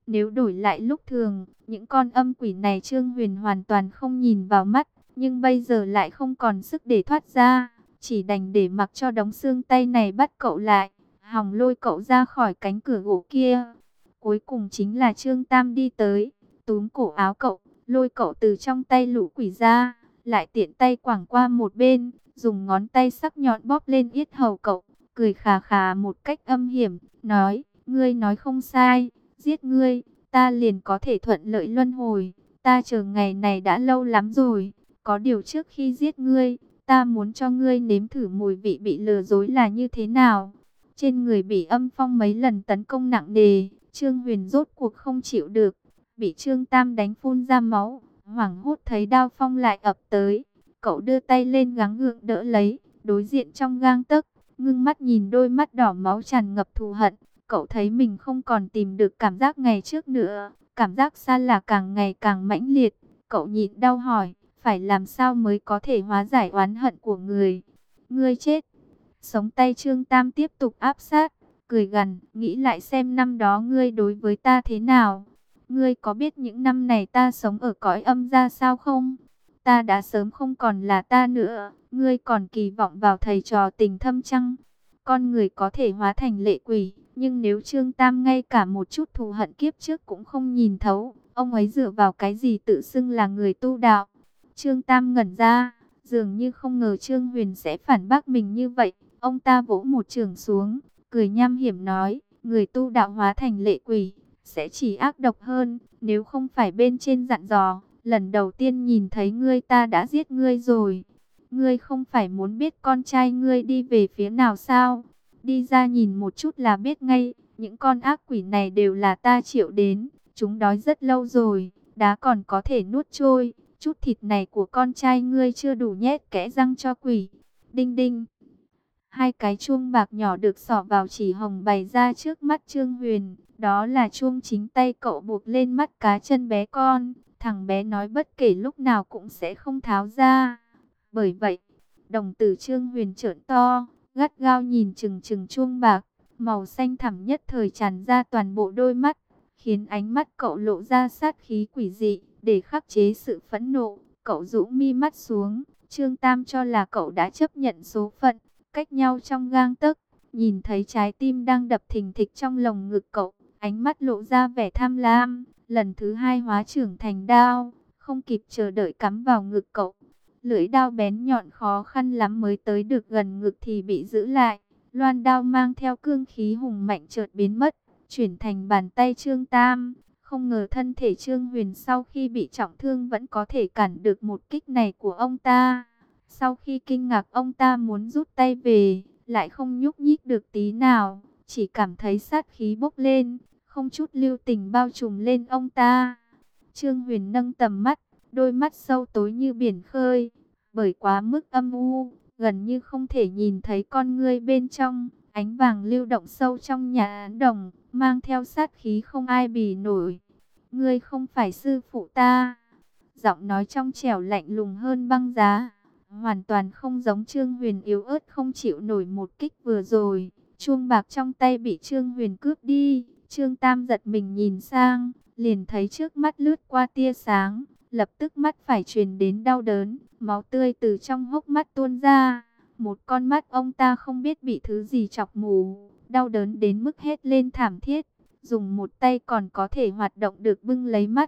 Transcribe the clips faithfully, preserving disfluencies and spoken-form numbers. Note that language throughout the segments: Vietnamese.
Nếu đổi lại lúc thường, những con âm quỷ này Trương Huyền hoàn toàn không nhìn vào mắt, nhưng bây giờ lại không còn sức để thoát ra, chỉ đành để mặc cho đống xương tay này bắt cậu lại, hòng lôi cậu ra khỏi cánh cửa gỗ kia. Cuối cùng chính là Trương Tam đi tới, túm cổ áo cậu, lôi cậu từ trong tay lũ quỷ ra, lại tiện tay quẳng qua một bên, dùng ngón tay sắc nhọn bóp lên yết hầu cậu, cười khà khà một cách âm hiểm, nói, ngươi nói không sai, giết ngươi, ta liền có thể thuận lợi luân hồi, ta chờ ngày này đã lâu lắm rồi, có điều trước khi giết ngươi, ta muốn cho ngươi nếm thử mùi vị bị lừa dối là như thế nào. Trên người bị âm phong mấy lần tấn công nặng nề, Trương Huyền rốt cuộc không chịu được, bị Trương Tam đánh phun ra máu, hoảng hốt thấy đao phong lại ập tới. Cậu đưa tay lên gắng gượng đỡ lấy, đối diện trong gang tấc, ngưng mắt nhìn đôi mắt đỏ máu tràn ngập thù hận. Cậu thấy mình không còn tìm được cảm giác ngày trước nữa, cảm giác xa lạ càng ngày càng mãnh liệt. Cậu nhịn đau hỏi, phải làm sao mới có thể hóa giải oán hận của người? Ngươi chết. Sống tay Trương Tam tiếp tục áp sát, cười gằn, nghĩ lại xem năm đó ngươi đối với ta thế nào? Ngươi có biết những năm này ta sống ở cõi âm ra sao không? Ta đã sớm không còn là ta nữa, ngươi còn kỳ vọng vào thầy trò tình thâm chăng? Con người có thể hóa thành lệ quỷ, nhưng nếu Trương Tam ngay cả một chút thù hận kiếp trước cũng không nhìn thấu, ông ấy dựa vào cái gì tự xưng là người tu đạo? Trương Tam ngẩn ra, dường như không ngờ Trương Huyền sẽ phản bác mình như vậy. Ông ta vỗ một chưởng xuống, cười nham hiểm nói, người tu đạo hóa thành lệ quỷ, sẽ chỉ ác độc hơn, nếu không phải bên trên dặn dò, lần đầu tiên nhìn thấy ngươi ta đã giết ngươi rồi. Ngươi không phải muốn biết con trai ngươi đi về phía nào sao? Đi ra nhìn một chút là biết ngay, những con ác quỷ này đều là ta triệu đến, chúng đói rất lâu rồi, đá còn có thể nuốt trôi, chút thịt này của con trai ngươi chưa đủ nhét kẽ răng cho quỷ. Đinh đinh. Hai cái chuông bạc nhỏ được xỏ vào chỉ hồng bày ra trước mắt Trương Huyền. Đó là chuông chính tay cậu buộc lên mắt cá chân bé con. Thằng bé nói bất kể lúc nào cũng sẽ không tháo ra. Bởi vậy, đồng tử Trương Huyền trợn to, gắt gao nhìn chừng chừng chuông bạc. Màu xanh thẳm nhất thời tràn ra toàn bộ đôi mắt, khiến ánh mắt cậu lộ ra sát khí quỷ dị. Để khắc chế sự phẫn nộ, cậu rũ mi mắt xuống. Trương Tam cho là cậu đã chấp nhận số phận. Cách nhau trong gang tấc, nhìn thấy trái tim đang đập thình thịch trong lồng ngực cậu, ánh mắt lộ ra vẻ tham lam, lần thứ hai hóa trưởng thành đao, không kịp chờ đợi cắm vào ngực cậu. Lưỡi đao bén nhọn khó khăn lắm mới tới được gần ngực thì bị giữ lại, loan đao mang theo cương khí hùng mạnh chợt biến mất, chuyển thành bàn tay Trương Tam. Không ngờ thân thể Trương Huyền sau khi bị trọng thương vẫn có thể cản được một kích này của ông ta. Sau khi kinh ngạc ông ta muốn rút tay về, lại không nhúc nhích được tí nào, chỉ cảm thấy sát khí bốc lên, không chút lưu tình bao trùm lên ông ta. Trương Huyền nâng tầm mắt, đôi mắt sâu tối như biển khơi, bởi quá mức âm u, gần như không thể nhìn thấy con ngươi bên trong, ánh vàng lưu động sâu trong nhà án đồng, mang theo sát khí không ai bì nổi. Ngươi không phải sư phụ ta. Giọng nói trong trẻo lạnh lùng hơn băng giá, hoàn toàn không giống Trương Huyền yếu ớt không chịu nổi một kích vừa rồi. Chuông bạc trong tay bị Trương Huyền cướp đi, Trương Tam giật mình nhìn sang, liền thấy trước mắt lướt qua tia sáng, lập tức mắt phải truyền đến đau đớn, máu tươi từ trong hốc mắt tuôn ra. Một con mắt ông ta không biết bị thứ gì chọc mù, đau đớn đến mức hét lên thảm thiết, dùng một tay còn có thể hoạt động được bưng lấy mắt.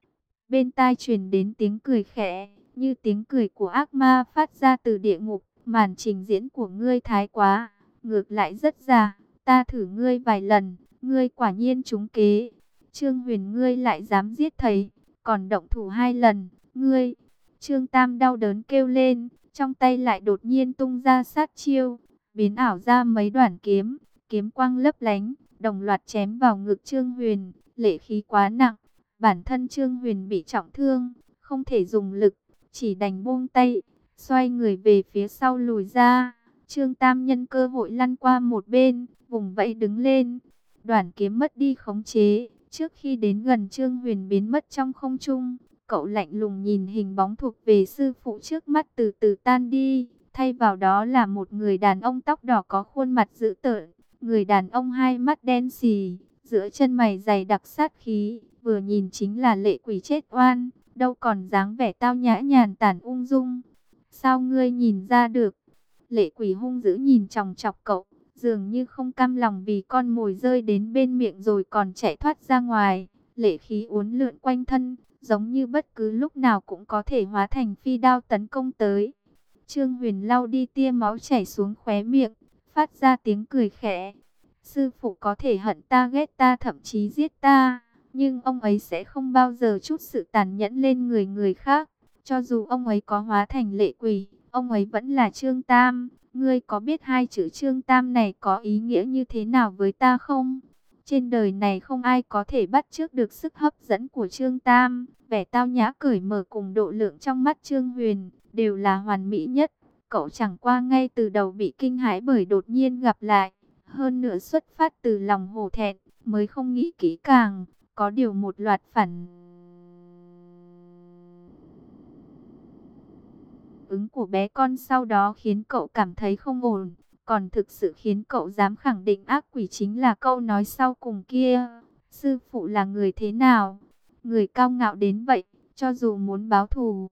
Bên tai truyền đến tiếng cười khẽ, như tiếng cười của ác ma phát ra từ địa ngục. Màn trình diễn của ngươi thái quá, ngược lại rất già. Ta thử ngươi vài lần, ngươi quả nhiên trúng kế. Trương Huyền, ngươi lại dám giết thầy, còn động thủ hai lần, ngươi. Trương Tam đau đớn kêu lên, trong tay lại đột nhiên tung ra sát chiêu, biến ảo ra mấy đoạn kiếm, kiếm quang lấp lánh, đồng loạt chém vào ngực Trương Huyền. Lệ khí quá nặng, bản thân Trương Huyền bị trọng thương, không thể dùng lực, chỉ đành buông tay, xoay người về phía sau lùi ra. Trương Tam nhân cơ hội lăn qua một bên, vùng vẫy đứng lên. Đoạn kiếm mất đi khống chế, trước khi đến gần Trương Huyền biến mất trong không trung. Cậu lạnh lùng nhìn hình bóng thuộc về sư phụ trước mắt từ từ tan đi, thay vào đó là một người đàn ông tóc đỏ có khuôn mặt dữ tợn. Người đàn ông hai mắt đen xì, giữa chân mày dày đặc sát khí, vừa nhìn chính là lệ quỷ chết oan, đâu còn dáng vẻ tao nhã nhàn tản ung dung. Sao ngươi nhìn ra được? Lệ quỷ hung dữ nhìn chòng chọc cậu, dường như không cam lòng vì con mồi rơi đến bên miệng rồi còn chạy thoát ra ngoài. Lệ khí uốn lượn quanh thân, giống như bất cứ lúc nào cũng có thể hóa thành phi đao tấn công tới. Trương Huyền lau đi tia máu chảy xuống khóe miệng, phát ra tiếng cười khẽ. Sư phụ có thể hận ta, ghét ta, thậm chí giết ta, nhưng ông ấy sẽ không bao giờ trút sự tàn nhẫn lên người người khác. Cho dù ông ấy có hóa thành lệ quỷ, ông ấy vẫn là Trương Tam. Ngươi có biết hai chữ Trương Tam này có ý nghĩa như thế nào với ta không? Trên đời này không ai có thể bắt chước được sức hấp dẫn của Trương Tam. Vẻ tao nhã cởi mở cùng độ lượng trong mắt Trương Huyền đều là hoàn mỹ nhất. Cậu chẳng qua ngay từ đầu bị kinh hãi bởi đột nhiên gặp lại. Hơn nữa xuất phát từ lòng hổ thẹn, mới không nghĩ kỹ càng. Có điều một loạt phản ứng của bé con sau đó khiến cậu cảm thấy không ổn. Còn thực sự khiến cậu dám khẳng định ác quỷ chính là câu nói sau cùng kia. Sư phụ là người thế nào? Người cao ngạo đến vậy, cho dù muốn báo thù,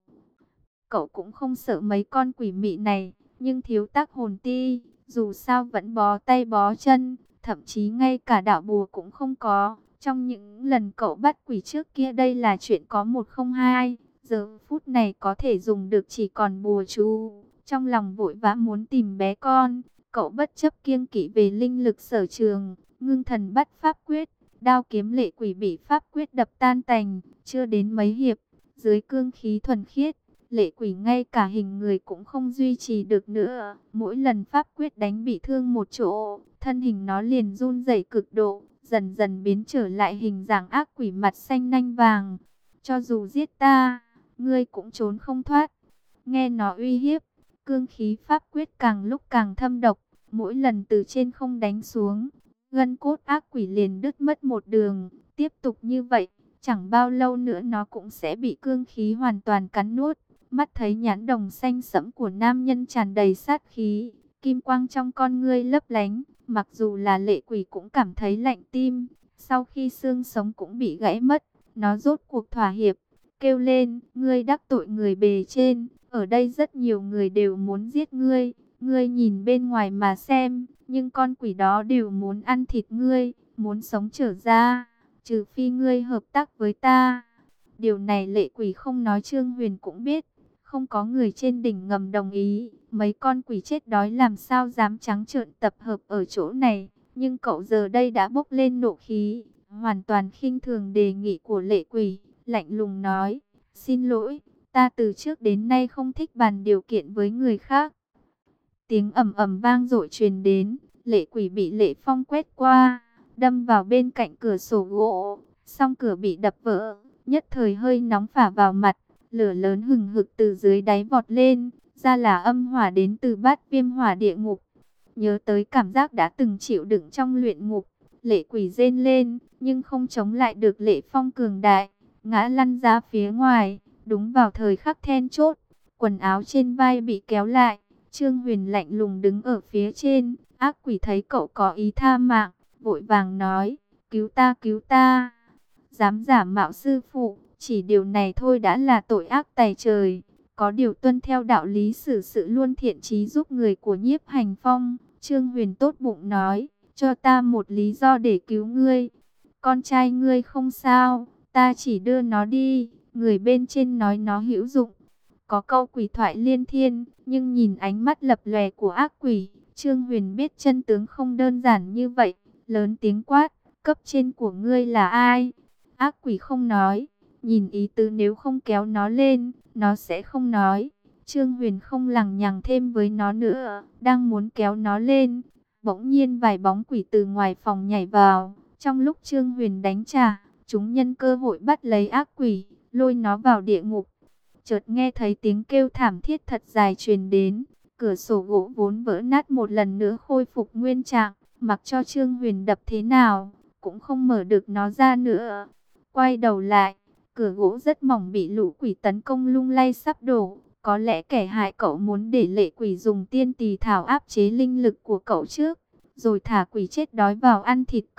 cậu cũng không sợ mấy con quỷ mị này. Nhưng thiếu tác hồn ti, dù sao vẫn bó tay bó chân, thậm chí ngay cả đạo bùa cũng không có. Trong những lần cậu bắt quỷ trước kia đây là chuyện có một không hai. Giờ phút này có thể dùng được chỉ còn bùa chú. Trong lòng vội vã muốn tìm bé con, cậu bất chấp kiêng kỵ về linh lực sở trường, ngưng thần bắt pháp quyết. Đao kiếm lệ quỷ bị pháp quyết đập tan tành, chưa đến mấy hiệp, dưới cương khí thuần khiết, lệ quỷ ngay cả hình người cũng không duy trì được nữa. Mỗi lần pháp quyết đánh bị thương một chỗ, thân hình nó liền run rẩy cực độ, dần dần biến trở lại hình dạng ác quỷ mặt xanh nanh vàng. Cho dù giết ta, ngươi cũng trốn không thoát. Nghe nó uy hiếp, cương khí pháp quyết càng lúc càng thâm độc, mỗi lần từ trên không đánh xuống, gân cốt ác quỷ liền đứt mất một đường. Tiếp tục như vậy, chẳng bao lâu nữa nó cũng sẽ bị cương khí hoàn toàn cắn nuốt. Mắt thấy nhãn đồng xanh sẫm của nam nhân tràn đầy sát khí, kim quang trong con ngươi lấp lánh, mặc dù là lệ quỷ cũng cảm thấy lạnh tim. Sau khi xương sống cũng bị gãy mất, nó rốt cuộc thỏa hiệp, kêu lên: ngươi đắc tội người bề trên, ở đây rất nhiều người đều muốn giết ngươi, ngươi nhìn bên ngoài mà xem, nhưng con quỷ đó đều muốn ăn thịt ngươi, muốn sống trở ra, trừ phi ngươi hợp tác với ta. Điều này lệ quỷ không nói Trương Huyền cũng biết, không có người trên đỉnh ngầm đồng ý, mấy con quỷ chết đói làm sao dám trắng trợn tập hợp ở chỗ này. Nhưng cậu giờ đây đã bốc lên nộ khí, hoàn toàn khinh thường đề nghị của lệ quỷ, lạnh lùng nói: xin lỗi, ta từ trước đến nay không thích bàn điều kiện với người khác. Tiếng ầm ầm vang dội truyền đến, lệ quỷ bị Lệ Phong quét qua, đâm vào bên cạnh cửa sổ gỗ, song cửa bị đập vỡ, nhất thời hơi nóng phả vào mặt, lửa lớn hừng hực từ dưới đáy vọt lên, ra là âm hỏa đến từ Bát Viêm Hỏa Địa Ngục. Nhớ tới cảm giác đã từng chịu đựng trong luyện ngục, lệ quỷ rên lên, nhưng không chống lại được Lệ Phong cường đại, ngã lăn ra phía ngoài. Đúng vào thời khắc then chốt, quần áo trên vai bị kéo lại, Trương Huyền lạnh lùng đứng ở phía trên. Ác quỷ thấy cậu có ý tha mạng, vội vàng nói: cứu ta, cứu ta. Dám giả mạo sư phụ, chỉ điều này thôi đã là tội ác tày trời. Có điều tuân theo đạo lý xử sự luôn thiện chí giúp người của Nhiếp Hành Phong, Trương Huyền tốt bụng nói: cho ta một lý do để cứu ngươi. Con trai ngươi không sao, ta chỉ đưa nó đi. Người bên trên nói nó hữu dụng. Có câu quỷ thoại liên thiên, nhưng nhìn ánh mắt lập lòe của ác quỷ, Trương Huyền biết chân tướng không đơn giản như vậy. Lớn tiếng quát: cấp trên của ngươi là ai? Ác quỷ không nói, nhìn ý tứ nếu không kéo nó lên, nó sẽ không nói. Trương Huyền không lằng nhằng thêm với nó nữa, đang muốn kéo nó lên, bỗng nhiên vài bóng quỷ từ ngoài phòng nhảy vào. Trong lúc Trương Huyền đánh trả, chúng nhân cơ hội bắt lấy ác quỷ, lôi nó vào địa ngục. Chợt nghe thấy tiếng kêu thảm thiết thật dài truyền đến, cửa sổ gỗ vốn vỡ nát một lần nữa khôi phục nguyên trạng, mặc cho Trương Huyền đập thế nào, cũng không mở được nó ra nữa. Quay đầu lại, cửa gỗ rất mỏng bị lũ quỷ tấn công lung lay sắp đổ. Có lẽ kẻ hại cậu muốn để lệ quỷ dùng tiên tỳ thảo áp chế linh lực của cậu trước, rồi thả quỷ chết đói vào ăn thịt cậu.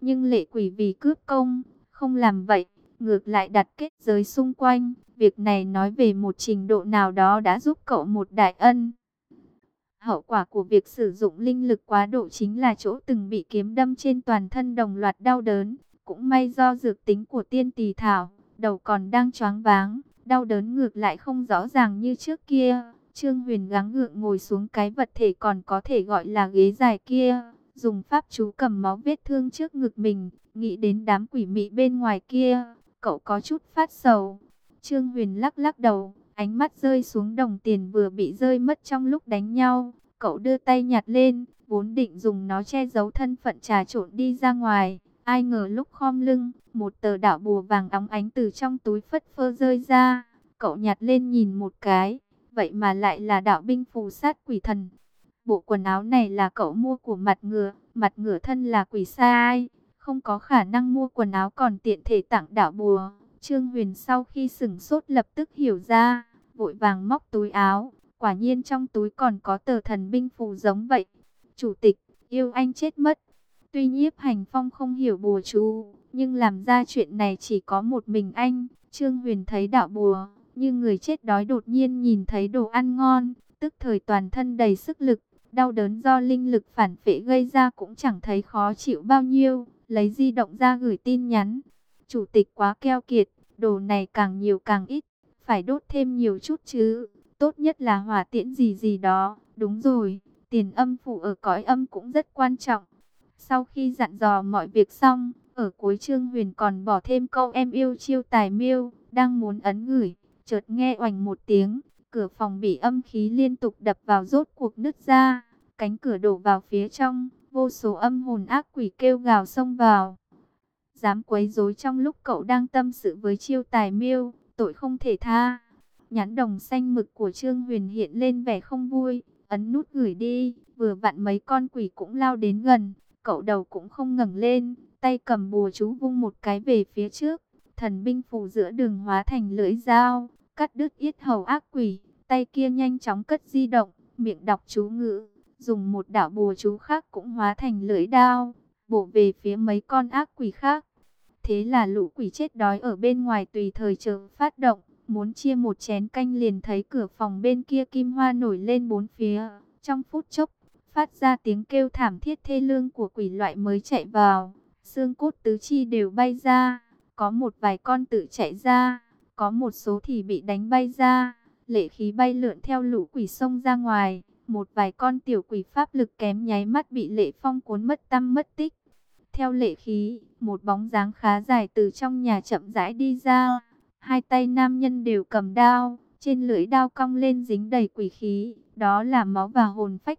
Nhưng lệ quỷ vì cướp công, không làm vậy, ngược lại đặt kết giới xung quanh. Việc này nói về một trình độ nào đó đã giúp cậu một đại ân. Hậu quả của việc sử dụng linh lực quá độ chính là chỗ từng bị kiếm đâm trên toàn thân đồng loạt đau đớn. Cũng may do dược tính của tiên tỳ thảo, đầu còn đang choáng váng, đau đớn ngược lại không rõ ràng như trước kia. Trương Huyền gắng gượng ngồi xuống cái vật thể còn có thể gọi là ghế dài kia, dùng pháp chú cầm máu vết thương trước ngực mình, nghĩ đến đám quỷ mị bên ngoài kia, cậu có chút phát sầu. Trương Huyền lắc lắc đầu, ánh mắt rơi xuống đồng tiền vừa bị rơi mất trong lúc đánh nhau. Cậu đưa tay nhặt lên, vốn định dùng nó che giấu thân phận trà trộn đi ra ngoài. Ai ngờ lúc khom lưng, một tờ đạo bùa vàng óng ánh từ trong túi phất phơ rơi ra. Cậu nhặt lên nhìn một cái, vậy mà lại là đạo binh phù sát quỷ thần. Bộ quần áo này là cậu mua của mặt ngựa, mặt ngựa thân là quỷ sai, không có khả năng mua quần áo còn tiện thể tặng đạo bùa. Trương Huyền sau khi sửng sốt lập tức hiểu ra, vội vàng móc túi áo, quả nhiên trong túi còn có tờ thần binh phù giống vậy. Chủ tịch, yêu anh chết mất. Tuy Nhiếp Hành Phong không hiểu bùa chú, nhưng làm ra chuyện này chỉ có một mình anh. Trương Huyền thấy đạo bùa, như người chết đói đột nhiên nhìn thấy đồ ăn ngon, tức thời toàn thân đầy sức lực, đau đớn do linh lực phản phệ gây ra cũng chẳng thấy khó chịu bao nhiêu, lấy di động ra gửi tin nhắn. Chủ tịch quá keo kiệt, đồ này càng nhiều càng ít, phải đốt thêm nhiều chút chứ, tốt nhất là hỏa tiễn gì gì đó, đúng rồi, tiền âm phủ ở cõi âm cũng rất quan trọng. Sau khi dặn dò mọi việc xong, ở cuối Trương Huyền còn bỏ thêm câu em yêu chiêu tài miêu, đang muốn ấn gửi, chợt nghe oành một tiếng, cửa phòng bị âm khí liên tục đập vào rốt cuộc nứt ra, cánh cửa đổ vào phía trong, vô số âm hồn ác quỷ kêu gào xông vào. Dám quấy rối trong lúc cậu đang tâm sự với chiêu tài miêu, tội không thể tha. Nhãn đồng xanh mực của Trương Huyền hiện lên vẻ không vui, ấn nút gửi đi, vừa vặn mấy con quỷ cũng lao đến gần, cậu đầu cũng không ngẩng lên, tay cầm bùa chú vung một cái về phía trước, thần binh phù giữa đường hóa thành lưỡi dao, cắt đứt yết hầu ác quỷ, tay kia nhanh chóng cất di động, miệng đọc chú ngữ, dùng một đạo bùa chú khác cũng hóa thành lưỡi đao, bổ về phía mấy con ác quỷ khác. Thế là lũ quỷ chết đói ở bên ngoài tùy thời chờ phát động, muốn chia một chén canh liền thấy cửa phòng bên kia kim hoa nổi lên bốn phía, trong phút chốc phát ra tiếng kêu thảm thiết thê lương của quỷ loại mới chạy vào, xương cốt tứ chi đều bay ra, có một vài con tự chạy ra, có một số thì bị đánh bay ra, lệ khí bay lượn theo lũ quỷ xông ra ngoài, một vài con tiểu quỷ pháp lực kém nháy mắt bị lệ phong cuốn mất tăm mất tích. Theo lệ khí, một bóng dáng khá dài từ trong nhà chậm rãi đi ra, hai tay nam nhân đều cầm đao, trên lưỡi đao cong lên dính đầy quỷ khí, đó là máu và hồn phách.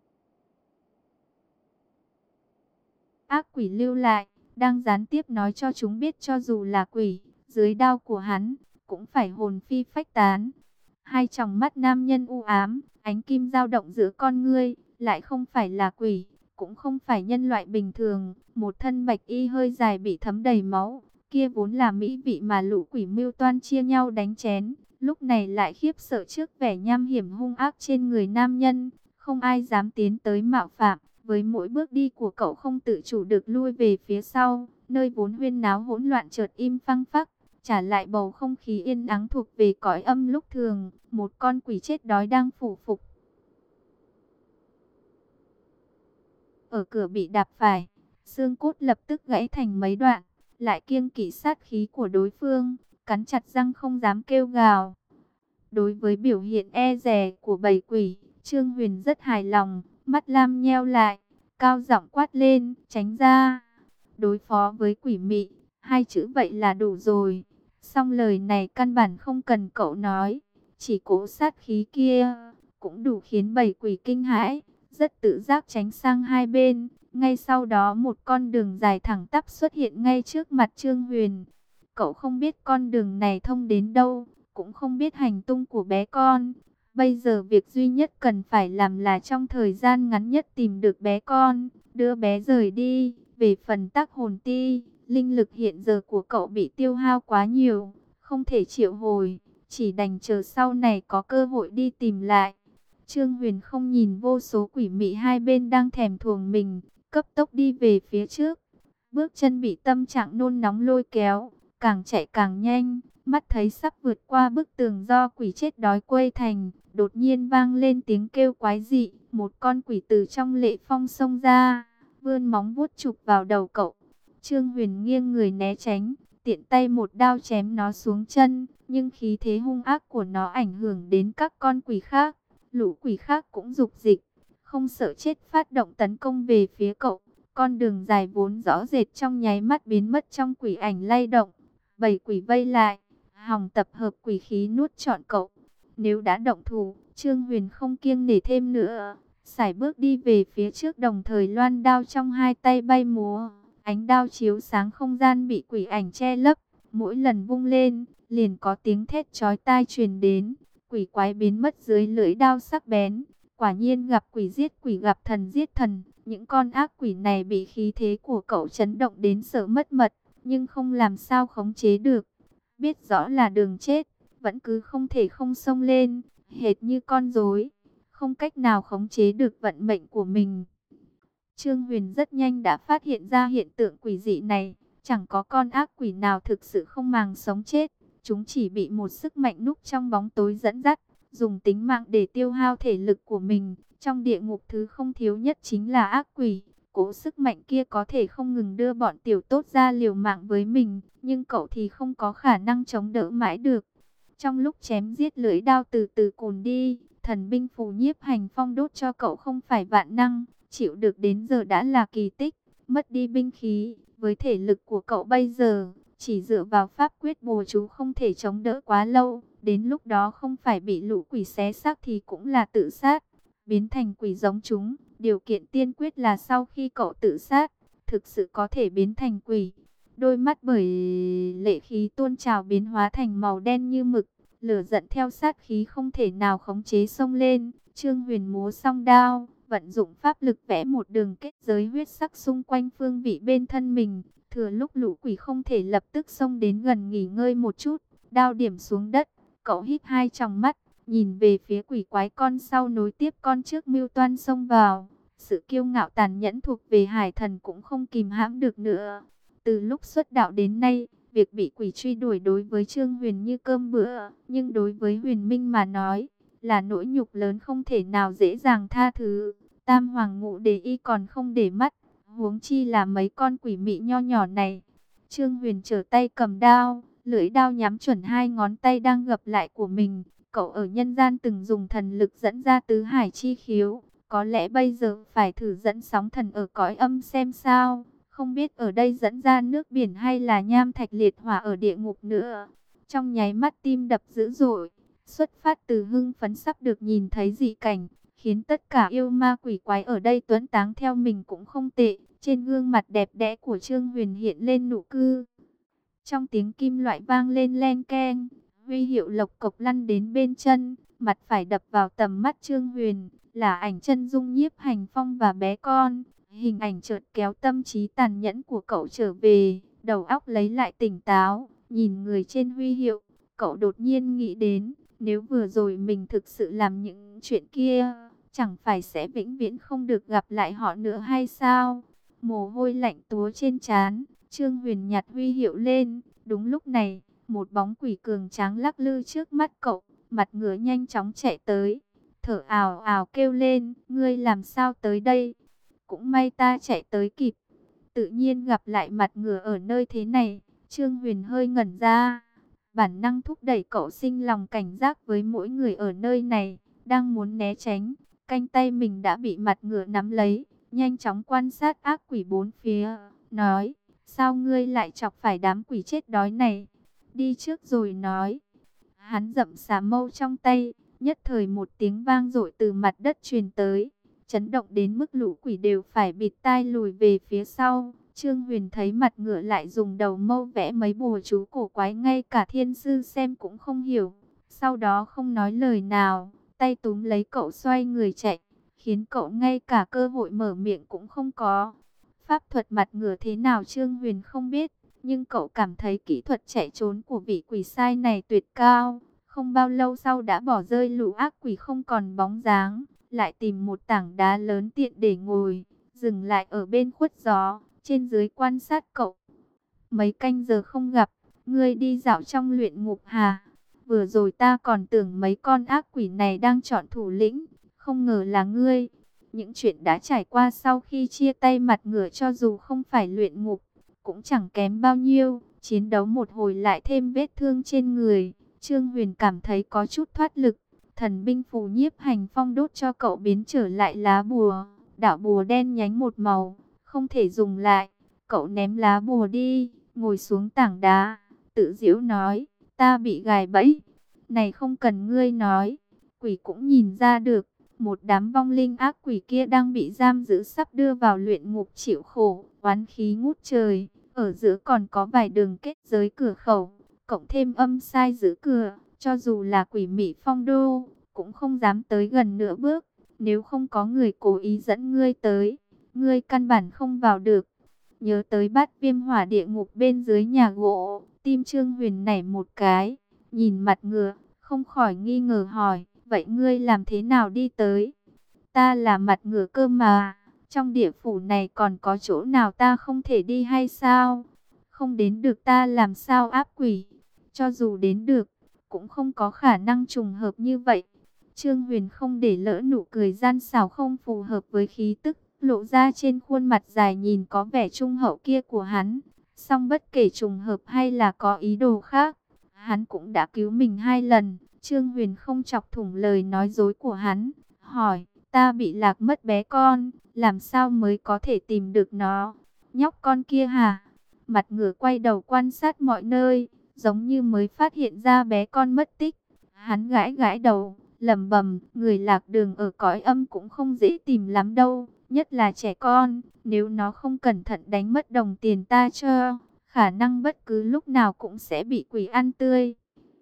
Ác quỷ lưu lại, đang gián tiếp nói cho chúng biết cho dù là quỷ, dưới đao của hắn, cũng phải hồn phi phách tán. Hai tròng mắt nam nhân u ám, ánh kim dao động giữa con ngươi, lại không phải là quỷ, cũng không phải nhân loại bình thường. Một thân bạch y hơi dài bị thấm đầy máu, kia vốn là mỹ vị mà lũ quỷ mưu toan chia nhau đánh chén, lúc này lại khiếp sợ trước vẻ nham hiểm hung ác trên người nam nhân, không ai dám tiến tới mạo phạm. Với mỗi bước đi của cậu không tự chủ được lui về phía sau, nơi vốn huyên náo hỗn loạn chợt im phăng phắc, trả lại bầu không khí yên ắng thuộc về cõi âm lúc thường. Một con quỷ chết đói đang phủ phục ở cửa bị đạp phải, xương cốt lập tức gãy thành mấy đoạn, lại kiêng kỵ sát khí của đối phương, cắn chặt răng không dám kêu gào. Đối với biểu hiện e dè của bầy quỷ, Trương Huyền rất hài lòng, mắt lam nheo lại, cao giọng quát lên, tránh ra. Đối phó với quỷ mị, hai chữ vậy là đủ rồi. Song lời này căn bản không cần cậu nói, chỉ cỗ sát khí kia cũng đủ khiến bầy quỷ kinh hãi, rất tự giác tránh sang hai bên. Ngay sau đó một con đường dài thẳng tắp xuất hiện ngay trước mặt Trương Huyền. Cậu không biết con đường này thông đến đâu, cũng không biết hành tung của bé con. Bây giờ việc duy nhất cần phải làm là trong thời gian ngắn nhất tìm được bé con, đưa bé rời đi. Về phần tác hồn ti, linh lực hiện giờ của cậu bị tiêu hao quá nhiều, không thể triệu hồi, chỉ đành chờ sau này có cơ hội đi tìm lại. Trương Huyền không nhìn vô số quỷ mị hai bên đang thèm thuồng mình, cấp tốc đi về phía trước. Bước chân bị tâm trạng nôn nóng lôi kéo, càng chạy càng nhanh, mắt thấy sắp vượt qua bức tường do quỷ chết đói quây thành, đột nhiên vang lên tiếng kêu quái dị, một con quỷ từ trong lệ phong xông ra, vươn móng vuốt chụp vào đầu cậu. Trương Huyền nghiêng người né tránh, tiện tay một đao chém nó xuống chân, nhưng khí thế hung ác của nó ảnh hưởng đến các con quỷ khác, lũ quỷ khác cũng dục dịch, không sợ chết phát động tấn công về phía cậu. Con đường dài vốn rõ rệt trong nháy mắt biến mất trong quỷ ảnh lay động. Bảy quỷ vây lại, hòng tập hợp quỷ khí nuốt trọn cậu. Nếu đã động thủ, Trương Huyền không kiêng nể thêm nữa, sải bước đi về phía trước, đồng thời loan đao trong hai tay bay múa. Ánh đao chiếu sáng không gian bị quỷ ảnh che lấp, mỗi lần vung lên, liền có tiếng thét chói tai truyền đến. Quỷ quái biến mất dưới lưỡi đao sắc bén. Quả nhiên gặp quỷ giết quỷ, gặp thần giết thần. Những con ác quỷ này bị khí thế của cậu chấn động đến sợ mất mật, nhưng không làm sao khống chế được. Biết rõ là đường chết, vẫn cứ không thể không xông lên, hệt như con rối, không cách nào khống chế được vận mệnh của mình. Trương Huyền rất nhanh đã phát hiện ra hiện tượng quỷ dị này, chẳng có con ác quỷ nào thực sự không màng sống chết, chúng chỉ bị một sức mạnh núp trong bóng tối dẫn dắt, dùng tính mạng để tiêu hao thể lực của mình. Trong địa ngục thứ không thiếu nhất chính là ác quỷ. Cố sức mạnh kia có thể không ngừng đưa bọn tiểu tốt ra liều mạng với mình, nhưng cậu thì không có khả năng chống đỡ mãi được. Trong lúc chém giết, lưỡi đao từ từ cùn đi, thần binh phù nhiếp hành phong đốt cho cậu không phải vạn năng, chịu được đến giờ đã là kỳ tích. Mất đi binh khí, với thể lực của cậu bây giờ, chỉ dựa vào pháp quyết bùa chú không thể chống đỡ quá lâu. Đến lúc đó không phải bị lũ quỷ xé xác thì cũng là tự sát, biến thành quỷ giống chúng. Điều kiện tiên quyết là sau khi cậu tự sát, thực sự có thể biến thành quỷ. Đôi mắt bởi lệ khí tuôn trào biến hóa thành màu đen như mực, lửa giận theo sát khí không thể nào khống chế xông lên. Trương Huyền múa song đao, vận dụng pháp lực vẽ một đường kết giới huyết sắc xung quanh phương vị bên thân mình. Thừa lúc lũ quỷ không thể lập tức xông đến gần nghỉ ngơi một chút, đao điểm xuống đất, cậu híp hai tròng mắt, nhìn về phía quỷ quái con sau nối tiếp con trước mưu toan xông vào. Sự kiêu ngạo tàn nhẫn thuộc về hải thần cũng không kìm hãm được nữa. Từ lúc xuất đạo đến nay, việc bị quỷ truy đuổi đối với Trương Huyền như cơm bữa, nhưng đối với Huyền Minh mà nói, là nỗi nhục lớn không thể nào dễ dàng tha thứ. Tam hoàng ngũ đế y còn không để mắt, huống chi là mấy con quỷ mị nho nhỏ này. Trương Huyền trở tay cầm đao, lưỡi đao nhắm chuẩn hai ngón tay đang gập lại của mình. Cậu ở nhân gian từng dùng thần lực dẫn ra tứ hải chi khiếu, có lẽ bây giờ phải thử dẫn sóng thần ở cõi âm xem sao. Không biết ở đây dẫn ra nước biển hay là nham thạch liệt hỏa ở địa ngục nữa. Trong nháy mắt tim đập dữ dội, xuất phát từ hưng phấn sắp được nhìn thấy dị cảnh, khiến tất cả yêu ma quỷ quái ở đây tuấn táng theo mình cũng không tệ. Trên gương mặt đẹp đẽ của Trương Huyền hiện lên nụ cười. Trong tiếng kim loại vang lên len keng, huy hiệu lộc cộc lăn đến bên chân, mặt phải đập vào tầm mắt Trương Huyền, là ảnh chân dung nhiếp hành phong và bé con. Hình ảnh chợt kéo tâm trí tàn nhẫn của cậu trở về, đầu óc lấy lại tỉnh táo, nhìn người trên huy hiệu, cậu đột nhiên nghĩ đến, nếu vừa rồi mình thực sự làm những chuyện kia, chẳng phải sẽ vĩnh viễn không được gặp lại họ nữa hay sao? Mồ hôi lạnh túa trên trán, Trương Huyền nhặt huy hiệu lên, đúng lúc này, một bóng quỷ cường tráng lắc lư trước mắt cậu, mặt ngựa nhanh chóng chạy tới, thở ào ào kêu lên, ngươi làm sao tới đây? Cũng may ta chạy tới kịp. Tự nhiên gặp lại mặt ngựa ở nơi thế này, Trương Huyền hơi ngẩn ra. Bản năng thúc đẩy cậu sinh lòng cảnh giác với mỗi người ở nơi này, đang muốn né tránh, canh tay mình đã bị mặt ngựa nắm lấy, nhanh chóng quan sát ác quỷ bốn phía, nói, sao ngươi lại chọc phải đám quỷ chết đói này? Đi trước rồi nói. Hắn dậm xà mâu trong tay, nhất thời một tiếng vang dội từ mặt đất truyền tới, chấn động đến mức lũ quỷ đều phải bịt tai lùi về phía sau. Trương Huyền thấy mặt ngựa lại dùng đầu mâu vẽ mấy bùa chú cổ quái, ngay cả thiên sư xem cũng không hiểu. Sau đó không nói lời nào, tay túm lấy cậu xoay người chạy, khiến cậu ngay cả cơ hội mở miệng cũng không có. Pháp thuật mặt ngựa thế nào Trương Huyền không biết, nhưng cậu cảm thấy kỹ thuật chạy trốn của vị quỷ sai này tuyệt cao. Không bao lâu sau đã bỏ rơi lũ ác quỷ không còn bóng dáng, lại tìm một tảng đá lớn tiện để ngồi, dừng lại ở bên khuất gió. trên dưới quan sát cậu. Mấy canh giờ không gặp, ngươi đi dạo trong luyện ngục hà? Vừa rồi ta còn tưởng mấy con ác quỷ này đang chọn thủ lĩnh, không ngờ là ngươi. Những chuyện đã trải qua sau khi chia tay Mặt Ngửa cho dù không phải luyện ngục, cũng chẳng kém bao nhiêu. Chiến đấu một hồi lại thêm vết thương trên người, Trương Huyền cảm thấy có chút thoát lực. Thần binh phù nhiếp hành phong đốt cho cậu biến trở lại lá bùa, đạo bùa đen nhánh một màu, không thể dùng lại. Cậu ném lá bùa đi, ngồi xuống tảng đá, tự giễu nói, ta bị gài bẫy. Này không cần ngươi nói, quỷ cũng nhìn ra được, một đám vong linh ác quỷ kia đang bị giam giữ sắp đưa vào luyện ngục chịu khổ, oán khí ngút trời. Ở giữa còn có vài đường kết giới cửa khẩu, cộng thêm âm sai giữ cửa, cho dù là quỷ mị phong đô, cũng không dám tới gần nửa bước. Nếu không có người cố ý dẫn ngươi tới, ngươi căn bản không vào được. Nhớ tới bát viêm hỏa địa ngục bên dưới nhà gỗ, tim Trương Huyền nảy một cái, nhìn Mặt Ngửa, không khỏi nghi ngờ hỏi, vậy ngươi làm thế nào đi tới? Ta là Mặt Ngửa cơ mà, trong địa phủ này còn có chỗ nào ta không thể đi hay sao? Không đến được ta làm sao áp quỷ? Cho dù đến được, cũng không có khả năng trùng hợp như vậy. Trương Huyền không để lỡ nụ cười gian xảo không phù hợp với khí tức lộ ra trên khuôn mặt dài nhìn có vẻ trung hậu kia của hắn. Song bất kể trùng hợp hay là có ý đồ khác, hắn cũng đã cứu mình hai lần. Trương Huyền không chọc thủng lời nói dối của hắn, hỏi, ta bị lạc mất bé con, làm sao mới có thể tìm được nó? Nhóc con kia hả? Mặt Ngửa quay đầu quan sát mọi nơi, giống như mới phát hiện ra bé con mất tích. Hắn gãi gãi đầu, lẩm bẩm, người lạc đường ở cõi âm cũng không dễ tìm lắm đâu, nhất là trẻ con, nếu nó không cẩn thận đánh mất đồng tiền ta cho, khả năng bất cứ lúc nào cũng sẽ bị quỷ ăn tươi.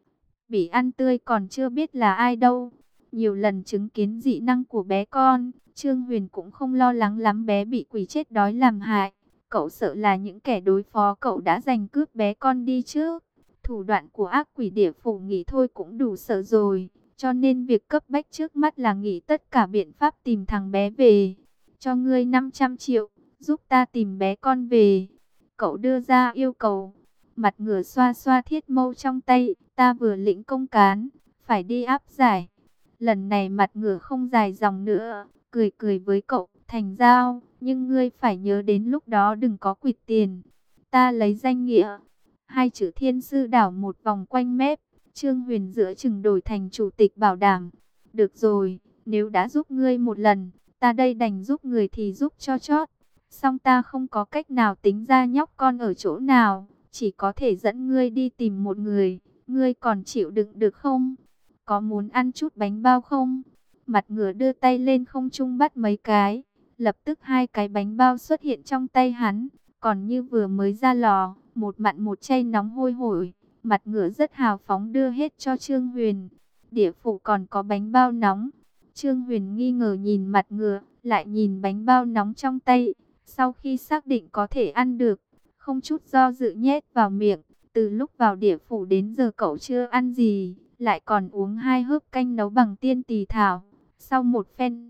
Bị ăn tươi còn chưa biết là ai đâu. Nhiều lần chứng kiến dị năng của bé con, Trương Huyền cũng không lo lắng lắm bé bị quỷ chết đói làm hại. Cậu sợ là những kẻ đối phó cậu đã giành cướp bé con đi trước. Thủ đoạn của ác quỷ địa phủ nghĩ thôi cũng đủ sợ rồi. Cho nên việc cấp bách trước mắt là nghĩ tất cả biện pháp tìm thằng bé về. Cho ngươi năm trăm triệu, giúp ta tìm bé con về. Cậu đưa ra yêu cầu. Mặt Ngửa xoa xoa thiết mâu trong tay, ta vừa lĩnh công cán, phải đi áp giải. Lần này Mặt Ngửa không dài dòng nữa, cười cười với cậu, thành giao, nhưng ngươi phải nhớ đến lúc đó đừng có quỵt tiền. Ta lấy danh nghĩa. Hai chữ thiên sư đảo một vòng quanh mép, Trương Huyền giữa chừng đổi thành chủ tịch bảo đảm. Được rồi, nếu đã giúp ngươi một lần, ta đây đành giúp người thì giúp cho chót. Song ta không có cách nào tính ra nhóc con ở chỗ nào, chỉ có thể dẫn ngươi đi tìm một người. Ngươi còn chịu đựng được không? Có muốn ăn chút bánh bao không? Mặt Ngửa đưa tay lên không trung bắt mấy cái, lập tức hai cái bánh bao xuất hiện trong tay hắn, còn như vừa mới ra lò, một mặn một chay nóng hôi hổi. Mặt Ngửa rất hào phóng đưa hết cho Trương Huyền. Địa phủ còn có bánh bao nóng. Trương Huyền nghi ngờ nhìn Mặt Ngửa, lại nhìn bánh bao nóng trong tay. Sau khi xác định có thể ăn được, không chút do dự nhét vào miệng. Từ lúc vào địa phủ đến giờ cậu chưa ăn gì, lại còn uống hai hớp canh nấu bằng tiên tỳ thảo. Sau một phen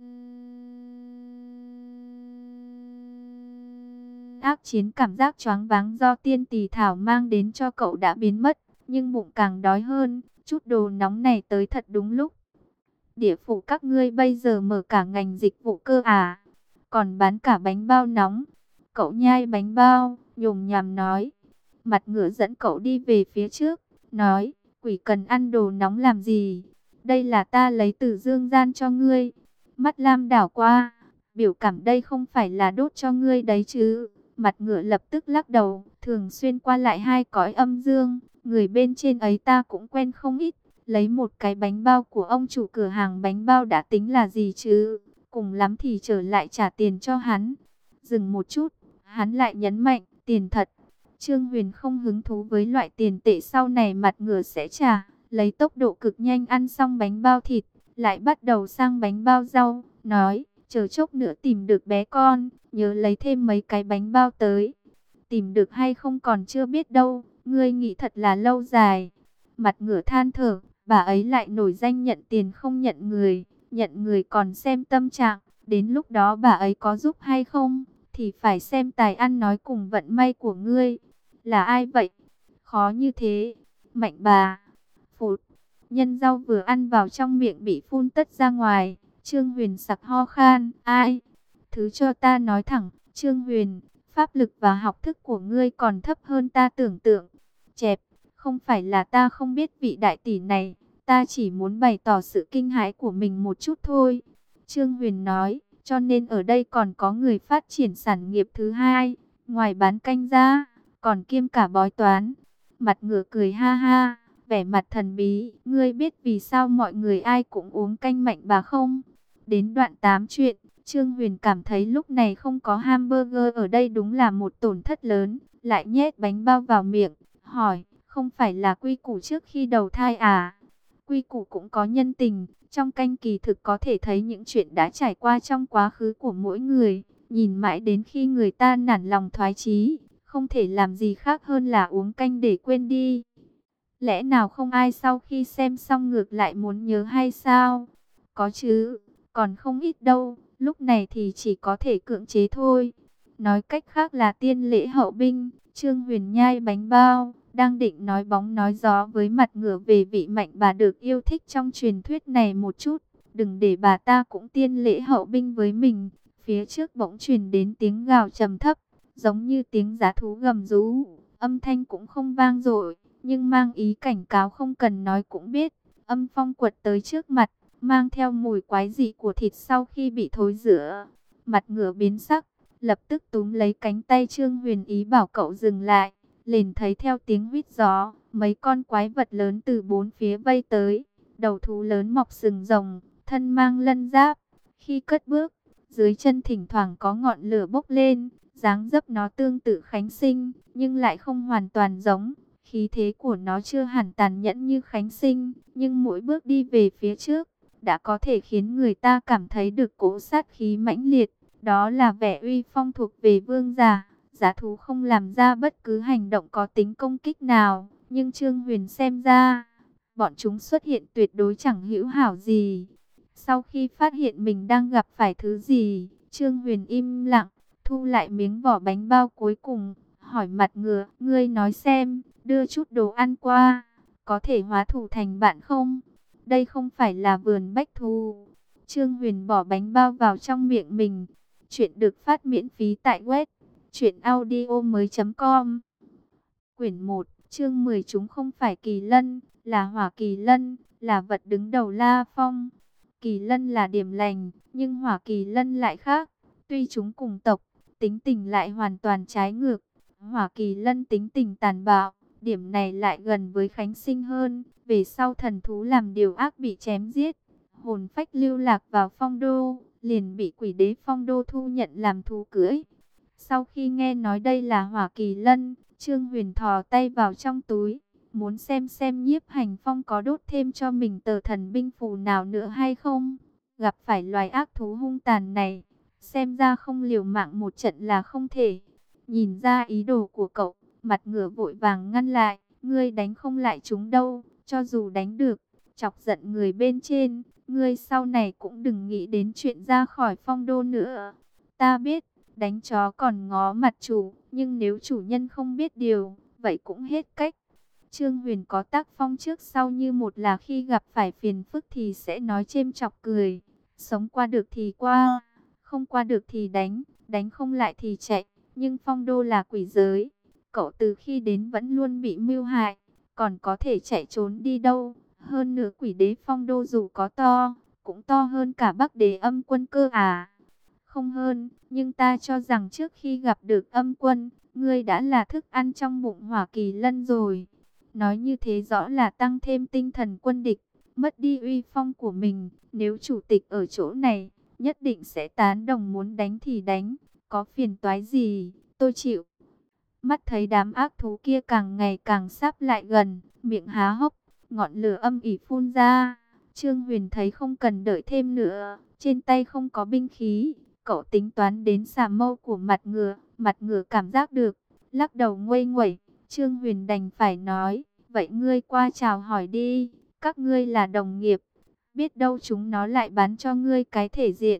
ác chiến, cảm giác choáng váng do tiên tỳ thảo mang đến cho cậu đã biến mất, nhưng bụng càng đói hơn. Chút đồ nóng này tới thật đúng lúc. Địa phủ các ngươi bây giờ mở cả ngành dịch vụ cơ à? Còn bán cả bánh bao nóng. Cậu nhai bánh bao, nhồm nhàm nói. Mặt Ngửa dẫn cậu đi về phía trước, nói, quỷ cần ăn đồ nóng làm gì? Đây là ta lấy từ dương gian cho ngươi. Mắt Lam đảo qua, biểu cảm đây không phải là đốt cho ngươi đấy chứ. Mặt Ngửa lập tức lắc đầu, thường xuyên qua lại hai cõi âm dương, người bên trên ấy ta cũng quen không ít. Lấy một cái bánh bao của ông chủ cửa hàng bánh bao đã tính là gì chứ? Cùng lắm thì trở lại trả tiền cho hắn. Dừng một chút, hắn lại nhấn mạnh, tiền thật. Trương Huyền không hứng thú với loại tiền tệ sau này Mặt Ngửa sẽ trả. Lấy tốc độ cực nhanh ăn xong bánh bao thịt, lại bắt đầu sang bánh bao rau, nói, chờ chốc nữa tìm được bé con, nhớ lấy thêm mấy cái bánh bao tới. Tìm được hay không còn chưa biết đâu, ngươi nghĩ thật là lâu dài. Mặt Ngửa than thở, bà ấy lại nổi danh nhận tiền không nhận người, nhận người còn xem tâm trạng, đến lúc đó bà ấy có giúp hay không, thì phải xem tài ăn nói cùng vận may của ngươi. Là ai vậy? Khó như thế. Mạnh bà. Phụt. Nhân rau vừa ăn vào trong miệng bị phun tất ra ngoài. Trương Huyền sặc ho khan. Ai? Thứ cho ta nói thẳng. Trương Huyền, pháp lực và học thức của ngươi còn thấp hơn ta tưởng tượng. Chẹp. Không phải là ta không biết vị đại tỷ này. Ta chỉ muốn bày tỏ sự kinh hãi của mình một chút thôi. Trương Huyền nói. Cho nên ở đây còn có người phát triển sản nghiệp thứ hai. Ngoài bán canh ra, còn kiêm cả bói toán. Mặt ngựa cười ha ha, vẻ mặt thần bí. Ngươi biết vì sao mọi người ai cũng uống canh mạnh bà không? Đến đoạn tám chuyện, Trương Huyền cảm thấy lúc này không có hamburger ở đây đúng là một tổn thất lớn. Lại nhét bánh bao vào miệng, hỏi, không phải là quy củ trước khi đầu thai à? Quy củ cũng có nhân tình. Trong canh kỳ thực có thể thấy những chuyện đã trải qua trong quá khứ của mỗi người. Nhìn mãi đến khi người ta nản lòng thoái chí, không thể làm gì khác hơn là uống canh để quên đi. Lẽ nào không ai sau khi xem xong ngược lại muốn nhớ hay sao? Có chứ, còn không ít đâu, lúc này thì chỉ có thể cưỡng chế thôi. Nói cách khác là tiên lễ hậu binh. Trương Huyền nhai bánh bao, đang định nói bóng nói gió với mặt ngửa về vị mạnh bà được yêu thích trong truyền thuyết này một chút. Đừng để bà ta cũng tiên lễ hậu binh với mình. Phía trước bỗng truyền đến tiếng gào trầm thấp, giống như tiếng dã thú gầm rú. Âm thanh cũng không vang dội, nhưng mang ý cảnh cáo không cần nói cũng biết. Âm phong quật tới trước mặt, mang theo mùi quái dị của thịt sau khi bị thối rữa. Mặt ngửa biến sắc, lập tức túm lấy cánh tay Trương Huyền ý bảo cậu dừng lại. Liền thấy theo tiếng huýt gió, mấy con quái vật lớn từ bốn phía vây tới. Đầu thú lớn mọc sừng rồng, thân mang lân giáp. Khi cất bước, dưới chân thỉnh thoảng có ngọn lửa bốc lên. Dáng dấp nó tương tự Khánh Sinh, nhưng lại không hoàn toàn giống. Khí thế của nó chưa hẳn tàn nhẫn như Khánh Sinh, nhưng mỗi bước đi về phía trước, đã có thể khiến người ta cảm thấy được cỗ sát khí mãnh liệt. Đó là vẻ uy phong thuộc về vương giả. Giá thú không làm ra bất cứ hành động có tính công kích nào, nhưng Trương Huyền xem ra, bọn chúng xuất hiện tuyệt đối chẳng hữu hảo gì. Sau khi phát hiện mình đang gặp phải thứ gì, Trương Huyền im lặng, thu lại miếng vỏ bánh bao cuối cùng, hỏi mặt ngựa, ngươi nói xem, đưa chút đồ ăn qua, có thể hóa thù thành bạn không? Đây không phải là vườn bách thú. Trương Huyền bỏ bánh bao vào trong miệng mình. Chuyện được phát miễn phí tại web truyện audio mới chấm com. Quyển một, chương mười. Chúng không phải kỳ lân, là hỏa kỳ lân, là vật đứng đầu La Phong. Kỳ lân là điểm lành, nhưng hỏa kỳ lân lại khác. Tuy chúng cùng tộc, tính tình lại hoàn toàn trái ngược. Hỏa kỳ lân tính tình tàn bạo, điểm này lại gần với Khánh Sinh hơn. Về sau thần thú làm điều ác bị chém giết, hồn phách lưu lạc vào Phong Đô, liền bị quỷ đế Phong Đô thu nhận làm thú cưỡi. Sau khi nghe nói đây là hỏa kỳ lân, Trương Huyền thò tay vào trong túi, muốn xem xem Nhiếp Hành Phong có đốt thêm cho mình tờ thần binh phù nào nữa hay không. Gặp phải loài ác thú hung tàn này, xem ra không liều mạng một trận là không thể. Nhìn ra ý đồ của cậu, mặt ngựa vội vàng ngăn lại, ngươi đánh không lại chúng đâu, cho dù đánh được, chọc giận người bên trên, ngươi sau này cũng đừng nghĩ đến chuyện ra khỏi Phong Đô nữa. Ta biết, đánh chó còn ngó mặt chủ, nhưng nếu chủ nhân không biết điều, vậy cũng hết cách. Trương Huyền có tác phong trước sau như một, là khi gặp phải phiền phức thì sẽ nói chêm chọc cười. Sống qua được thì qua, không qua được thì đánh, đánh không lại thì chạy. Nhưng Phong Đô là quỷ giới, cậu từ khi đến vẫn luôn bị mưu hại, còn có thể chạy trốn đi đâu. Hơn nữa quỷ đế Phong Đô dù có to, cũng to hơn cả Bắc Đế Âm Quân cơ à. Không hơn, nhưng ta cho rằng trước khi gặp được Âm Quân, ngươi đã là thức ăn trong bụng hỏa kỳ lân rồi. Nói như thế rõ là tăng thêm tinh thần quân địch, mất đi uy phong của mình. Nếu chủ tịch ở chỗ này, nhất định sẽ tán đồng, muốn đánh thì đánh, có phiền toái gì, tôi chịu. Mắt thấy đám ác thú kia càng ngày càng sắp lại gần, miệng há hốc, ngọn lửa âm ỉ phun ra. Trương Huyền thấy không cần đợi thêm nữa, trên tay không có binh khí, cậu tính toán đến xà mâu của mặt ngựa. Mặt ngựa cảm giác được, lắc đầu nguây nguẩy. Trương Huyền đành phải nói, vậy ngươi qua chào hỏi đi, các ngươi là đồng nghiệp, biết đâu chúng nó lại bán cho ngươi cái thể diện.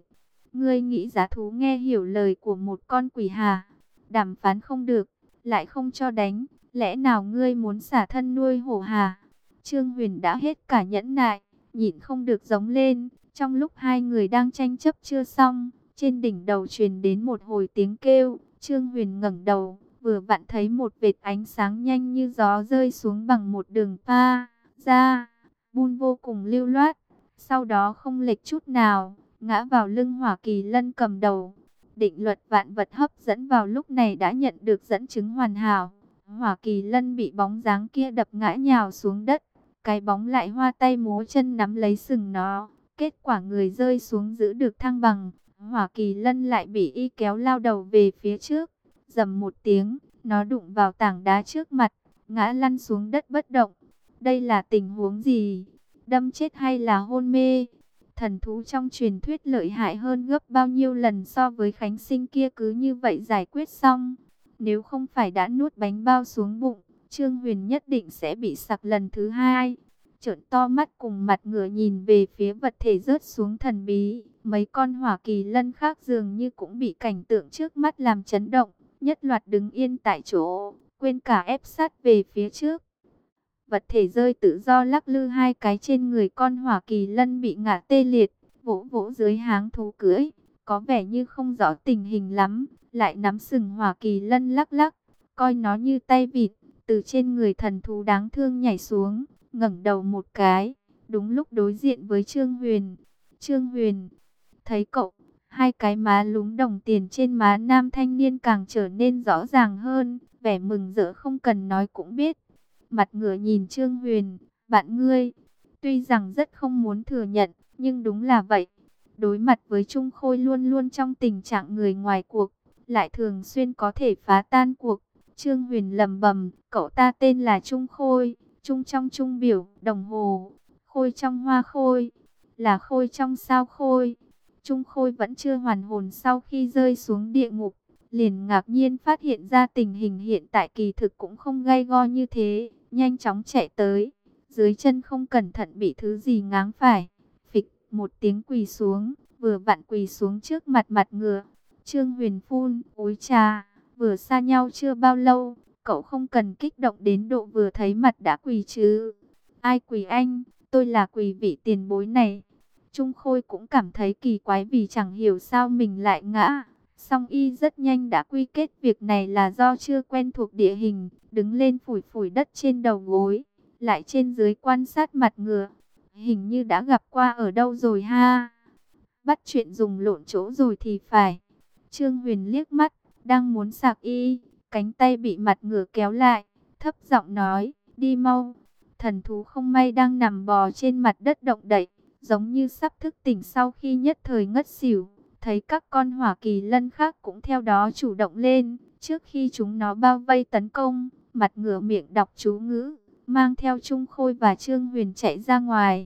Ngươi nghĩ giá thú nghe hiểu lời của một con quỷ hả? Đàm phán không được, lại không cho đánh, lẽ nào ngươi muốn xả thân nuôi hổ hả? Trương Huyền đã hết cả nhẫn nại, nhịn không được giống lên. Trong lúc hai người đang tranh chấp chưa xong, trên đỉnh đầu truyền đến một hồi tiếng kêu. Trương Huyền ngẩng đầu, vừa vặn thấy một vệt ánh sáng nhanh như gió rơi xuống bằng một đường pha ra, bun vô cùng lưu loát. Sau đó không lệch chút nào, ngã vào lưng Hỏa Kỳ Lân cầm đầu. Định luật vạn vật hấp dẫn vào lúc này đã nhận được dẫn chứng hoàn hảo. Hỏa Kỳ Lân bị bóng dáng kia đập ngã nhào xuống đất. Cái bóng lại hoa tay múa chân nắm lấy sừng nó. Kết quả người rơi xuống giữ được thăng bằng. Hỏa Kỳ Lân lại bị y kéo lao đầu về phía trước. Dầm một tiếng, nó đụng vào tảng đá trước mặt, ngã lăn xuống đất bất động. Đây là tình huống gì? Đâm chết hay là hôn mê? Thần thú trong truyền thuyết lợi hại hơn gấp bao nhiêu lần so với Khánh Sinh kia cứ như vậy giải quyết xong. Nếu không phải đã nuốt bánh bao xuống bụng, Trương Huyền nhất định sẽ bị sặc lần thứ hai. Trợn to mắt cùng mặt ngửa nhìn về phía vật thể rớt xuống thần bí. Mấy con Hỏa Kỳ Lân khác dường như cũng bị cảnh tượng trước mắt làm chấn động, nhất loạt đứng yên tại chỗ, quên cả ép sát về phía trước. Vật thể rơi tự do lắc lư hai cái trên người con Hỏa Kỳ Lân bị ngã tê liệt, vỗ vỗ dưới háng thú cưỡi, có vẻ như không rõ tình hình lắm, lại nắm sừng Hỏa Kỳ Lân lắc lắc, coi nó như tay vịt, từ trên người thần thú đáng thương nhảy xuống, ngẩng đầu một cái, đúng lúc đối diện với Trương Huyền. Trương Huyền thấy cậu, hai cái má lúm đồng tiền trên má nam thanh niên càng trở nên rõ ràng hơn, vẻ mừng rỡ không cần nói cũng biết. Mặt ngửa nhìn Trương Huyền, bạn ngươi, tuy rằng rất không muốn thừa nhận, nhưng đúng là vậy. Đối mặt với Trung Khôi luôn luôn trong tình trạng người ngoài cuộc, lại thường xuyên có thể phá tan cuộc. Trương Huyền lầm bầm, cậu ta tên là Trung Khôi, Trung trong Trung biểu, đồng hồ, Khôi trong hoa khôi, là Khôi trong sao khôi. Trung Khôi vẫn chưa hoàn hồn sau khi rơi xuống địa ngục, liền ngạc nhiên phát hiện ra tình hình hiện tại kỳ thực cũng không gay go như thế, nhanh chóng chạy tới, dưới chân không cẩn thận bị thứ gì ngáng phải, phịch một tiếng quỳ xuống, vừa vặn quỳ xuống trước mặt mặt ngựa. Trương Huyền phun, ối trà, vừa xa nhau chưa bao lâu, cậu không cần kích động đến độ vừa thấy mặt đã quỳ chứ. Ai quỳ anh, tôi là quỳ vị tiền bối này. Trung Khôi cũng cảm thấy kỳ quái vì chẳng hiểu sao mình lại ngã. Song y rất nhanh đã quy kết việc này là do chưa quen thuộc địa hình, đứng lên phủi phủi đất trên đầu gối, lại trên dưới quan sát mặt ngựa. Hình như đã gặp qua ở đâu rồi ha. Bắt chuyện dùng lộn chỗ rồi thì phải. Trương Huyền liếc mắt, đang muốn sạc y, cánh tay bị mặt ngựa kéo lại, thấp giọng nói, đi mau. Thần thú không may đang nằm bò trên mặt đất động đậy, giống như sắp thức tỉnh sau khi nhất thời ngất xỉu. Thấy các con Hỏa Kỳ Lân khác cũng theo đó chủ động lên, trước khi chúng nó bao vây tấn công, mặt ngửa miệng đọc chú ngữ, mang theo Trung Khôi và Trương Huyền chạy ra ngoài.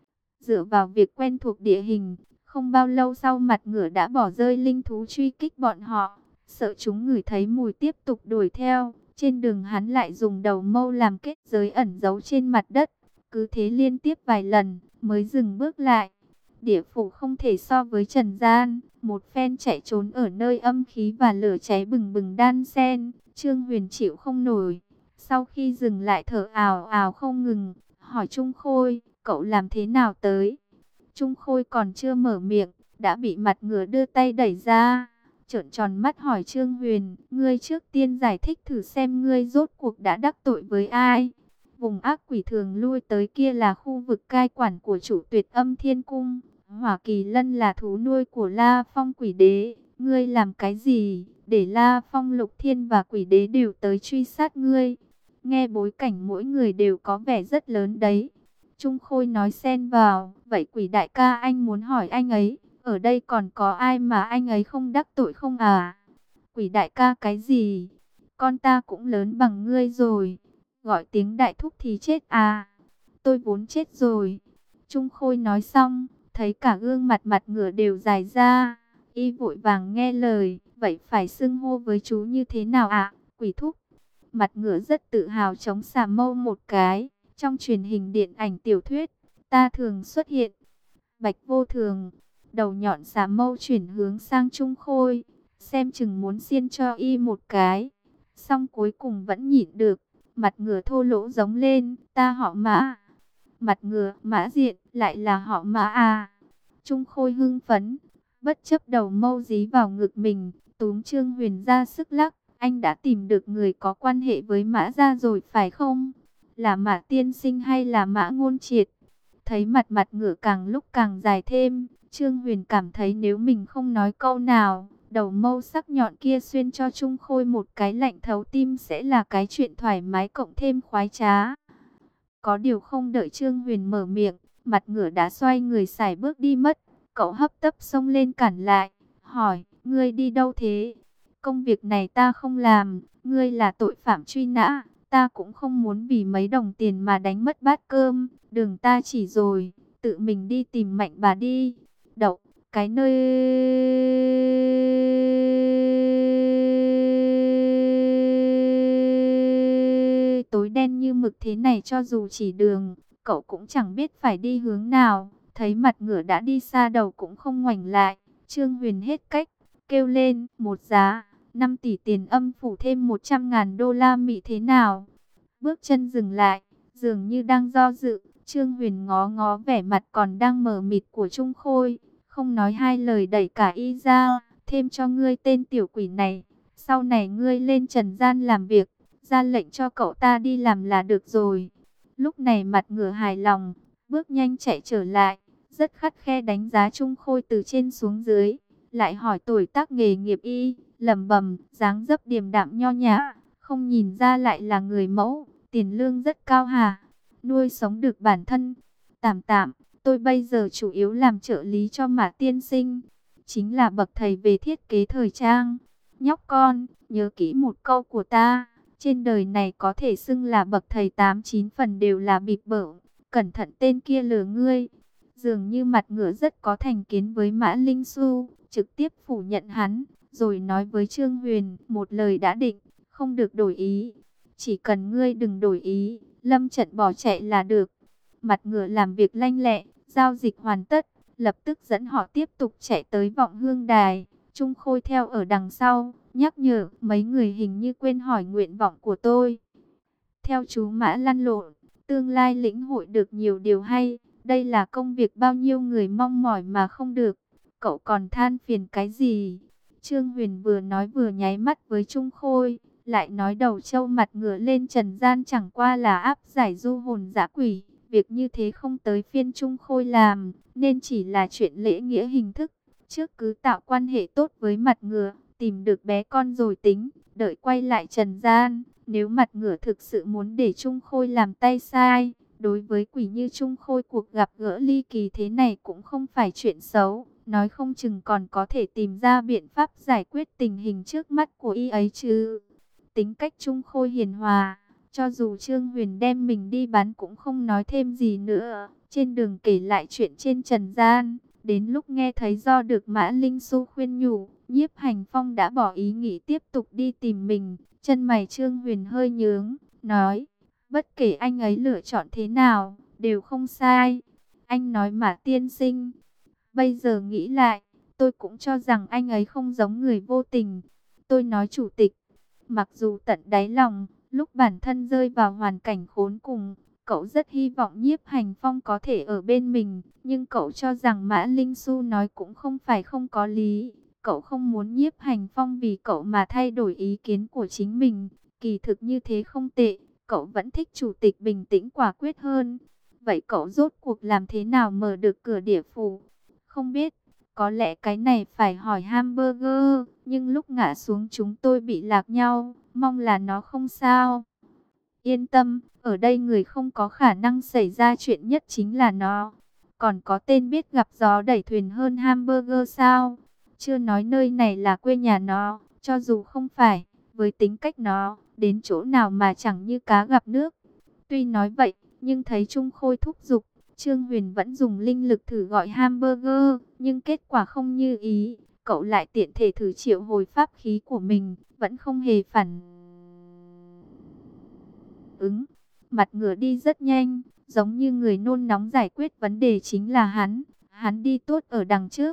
Dựa vào việc quen thuộc địa hình, không bao lâu sau mặt ngửa đã bỏ rơi linh thú truy kích bọn họ, sợ chúng ngửi thấy mùi tiếp tục đuổi theo. Trên đường hắn lại dùng đầu mâu làm kết giới ẩn giấu trên mặt đất, cứ thế liên tiếp vài lần mới dừng bước lại. Địa phủ không thể so với trần gian, một phen chạy trốn ở nơi âm khí và lửa cháy bừng bừng đan xen, Trương Huyền chịu không nổi. Sau khi dừng lại thở ào ào không ngừng, hỏi Trung Khôi, cậu làm thế nào tới? Trung Khôi còn chưa mở miệng, đã bị mặt ngựa đưa tay đẩy ra, trợn tròn mắt hỏi Trương Huyền, ngươi trước tiên giải thích thử xem ngươi rốt cuộc đã đắc tội với ai? Vùng ác quỷ thường lui tới kia là khu vực cai quản của chủ Tuyệt Âm Thiên Cung. Hỏa Kỳ Lân là thú nuôi của La Phong Quỷ Đế. Ngươi làm cái gì để La Phong Lục Thiên và Quỷ Đế đều tới truy sát ngươi? Nghe bối cảnh mỗi người đều có vẻ rất lớn đấy. Trung Khôi nói xen vào, vậy Quỷ đại ca anh muốn hỏi anh ấy, ở đây còn có ai mà anh ấy không đắc tội không à? Quỷ đại ca cái gì? Con ta cũng lớn bằng ngươi rồi. Gọi tiếng đại thúc thì chết à? Tôi vốn chết rồi. Trung Khôi nói xong, thấy cả gương mặt mặt ngửa đều dài ra. Y vội vàng nghe lời, vậy phải xưng hô với chú như thế nào ạ? Quỷ thúc. Mặt ngửa rất tự hào chống xà mâu một cái. Trong truyền hình điện ảnh tiểu thuyết, ta thường xuất hiện. Bạch vô thường. đầu nhọn xà mâu chuyển hướng sang Trung Khôi, xem chừng muốn xiên cho y một cái. Xong cuối cùng vẫn nhịn được, mặt ngửa thô lỗ giống lên, ta họ Mã. Mặt ngửa, Mã Diện, lại là họ Mã à. Trung Khôi hưng phấn, bất chấp đầu mâu dí vào ngực mình, túm Trương Huyền ra sức lắc. Anh đã tìm được người có quan hệ với Mã gia rồi phải không? Là Mã tiên sinh hay là Mã Ngôn Triệt? Thấy mặt mặt ngửa càng lúc càng dài thêm, Trương Huyền cảm thấy nếu mình không nói câu nào, đầu mâu sắc nhọn kia xuyên cho Trung Khôi một cái lạnh thấu tim sẽ là cái chuyện thoải mái cộng thêm khoái trá. Có điều không đợi Trương Huyền mở miệng, mặt ngửa đã xoay người sải bước đi mất. Cậu hấp tấp xông lên cản lại, hỏi, ngươi đi đâu thế? Công việc này ta không làm, ngươi là tội phạm truy nã, ta cũng không muốn vì mấy đồng tiền mà đánh mất bát cơm, đường ta chỉ rồi, tự mình đi tìm Mạnh bà đi. Đậu, cái nơi... tối đen như mực thế này cho dù chỉ đường, cậu cũng chẳng biết phải đi hướng nào. Thấy mặt ngửa đã đi xa đầu cũng không ngoảnh lại, Trương Huyền hết cách, kêu lên, một giá, năm tỷ tiền âm phủ thêm một trăm ngàn đô la Mỹ thế nào? Bước chân dừng lại, dường như đang do dự, Trương Huyền ngó ngó vẻ mặt còn đang mờ mịt của Trung Khôi, không nói hai lời đẩy cả y ra, thêm cho ngươi tên tiểu quỷ này, sau này ngươi lên trần gian làm việc, ra lệnh cho cậu ta đi làm là được rồi. Lúc này mặt ngửa hài lòng, bước nhanh chạy trở lại, rất khắt khe đánh giá Trung Khôi từ trên xuống dưới, lại hỏi tuổi tác nghề nghiệp y, lẩm bẩm, dáng dấp điềm đạm nho nhã, không nhìn ra lại là người mẫu, tiền lương rất cao hả? Nuôi sống được bản thân. Tạm tạm, tôi bây giờ chủ yếu làm trợ lý cho Mã tiên sinh, chính là bậc thầy về thiết kế thời trang. Nhóc con, nhớ kỹ một câu của ta, trên đời này có thể xưng là bậc thầy tám chín phần đều là bịp bợm, cẩn thận tên kia lừa ngươi. Dường như mặt ngửa rất có thành kiến với Mã Linh Xu, trực tiếp phủ nhận hắn, rồi nói với Trương Huyền, một lời đã định, không được đổi ý. Chỉ cần ngươi đừng đổi ý, lâm trận bỏ chạy là được. Mặt ngửa làm việc lanh lẹ, giao dịch hoàn tất, lập tức dẫn họ tiếp tục chạy tới Vọng Hương Đài. Trung Khôi theo ở đằng sau, nhắc nhở, mấy người hình như quên hỏi nguyện vọng của tôi. Theo chú Mã lăn lộn, tương lai lĩnh hội được nhiều điều hay. Đây là công việc bao nhiêu người mong mỏi mà không được. Cậu còn than phiền cái gì? Trương Huyền vừa nói vừa nháy mắt với Trung Khôi, lại nói đầu trâu mặt ngửa lên trần gian chẳng qua là áp giải du hồn dã quỷ. Việc như thế không tới phiên Trung Khôi làm, nên chỉ là chuyện lễ nghĩa hình thức. Trước cứ tạo quan hệ tốt với mặt ngửa, tìm được bé con rồi tính, đợi quay lại trần gian. Nếu mặt ngửa thực sự muốn để Trung Khôi làm tay sai, đối với quỷ như Trung Khôi cuộc gặp gỡ ly kỳ thế này cũng không phải chuyện xấu. Nói không chừng còn có thể tìm ra biện pháp giải quyết tình hình trước mắt của y ấy chứ. Tính cách Trung Khôi hiền hòa, cho dù Trương Huyền đem mình đi bán cũng không nói thêm gì nữa. Trên đường kể lại chuyện trên trần gian, đến lúc nghe thấy do được Mã Linh Xu khuyên nhủ, Nhiếp Hành Phong đã bỏ ý nghĩ tiếp tục đi tìm mình. Chân mày Trương Huyền hơi nhướng, nói, bất kể anh ấy lựa chọn thế nào, đều không sai. Anh nói Mã tiên sinh, bây giờ nghĩ lại, tôi cũng cho rằng anh ấy không giống người vô tình. Tôi nói chủ tịch, mặc dù tận đáy lòng, lúc bản thân rơi vào hoàn cảnh khốn cùng, cậu rất hy vọng Nhiếp Hành Phong có thể ở bên mình. Nhưng cậu cho rằng Mã Linh Xu nói cũng không phải không có lý. Cậu không muốn Nhiếp Hành Phong vì cậu mà thay đổi ý kiến của chính mình. Kỳ thực như thế không tệ, cậu vẫn thích chủ tịch bình tĩnh quả quyết hơn. Vậy cậu rốt cuộc làm thế nào mở được cửa địa phủ? Không biết, có lẽ cái này phải hỏi Hamburger, nhưng lúc ngã xuống chúng tôi bị lạc nhau, mong là nó không sao. Yên tâm, ở đây người không có khả năng xảy ra chuyện nhất chính là nó. Còn có tên biết gặp gió đẩy thuyền hơn Hamburger sao? Chưa nói nơi này là quê nhà nó, cho dù không phải, với tính cách nó, đến chỗ nào mà chẳng như cá gặp nước. Tuy nói vậy, nhưng thấy Trung Khôi thúc giục, Trương Huyền vẫn dùng linh lực thử gọi Hamburger, nhưng kết quả không như ý. Cậu lại tiện thể thử triệu hồi pháp khí của mình, vẫn không hề phản ứng. Mặt ngửa đi rất nhanh, giống như người nôn nóng giải quyết vấn đề chính là hắn. Hắn đi tốt ở đằng trước,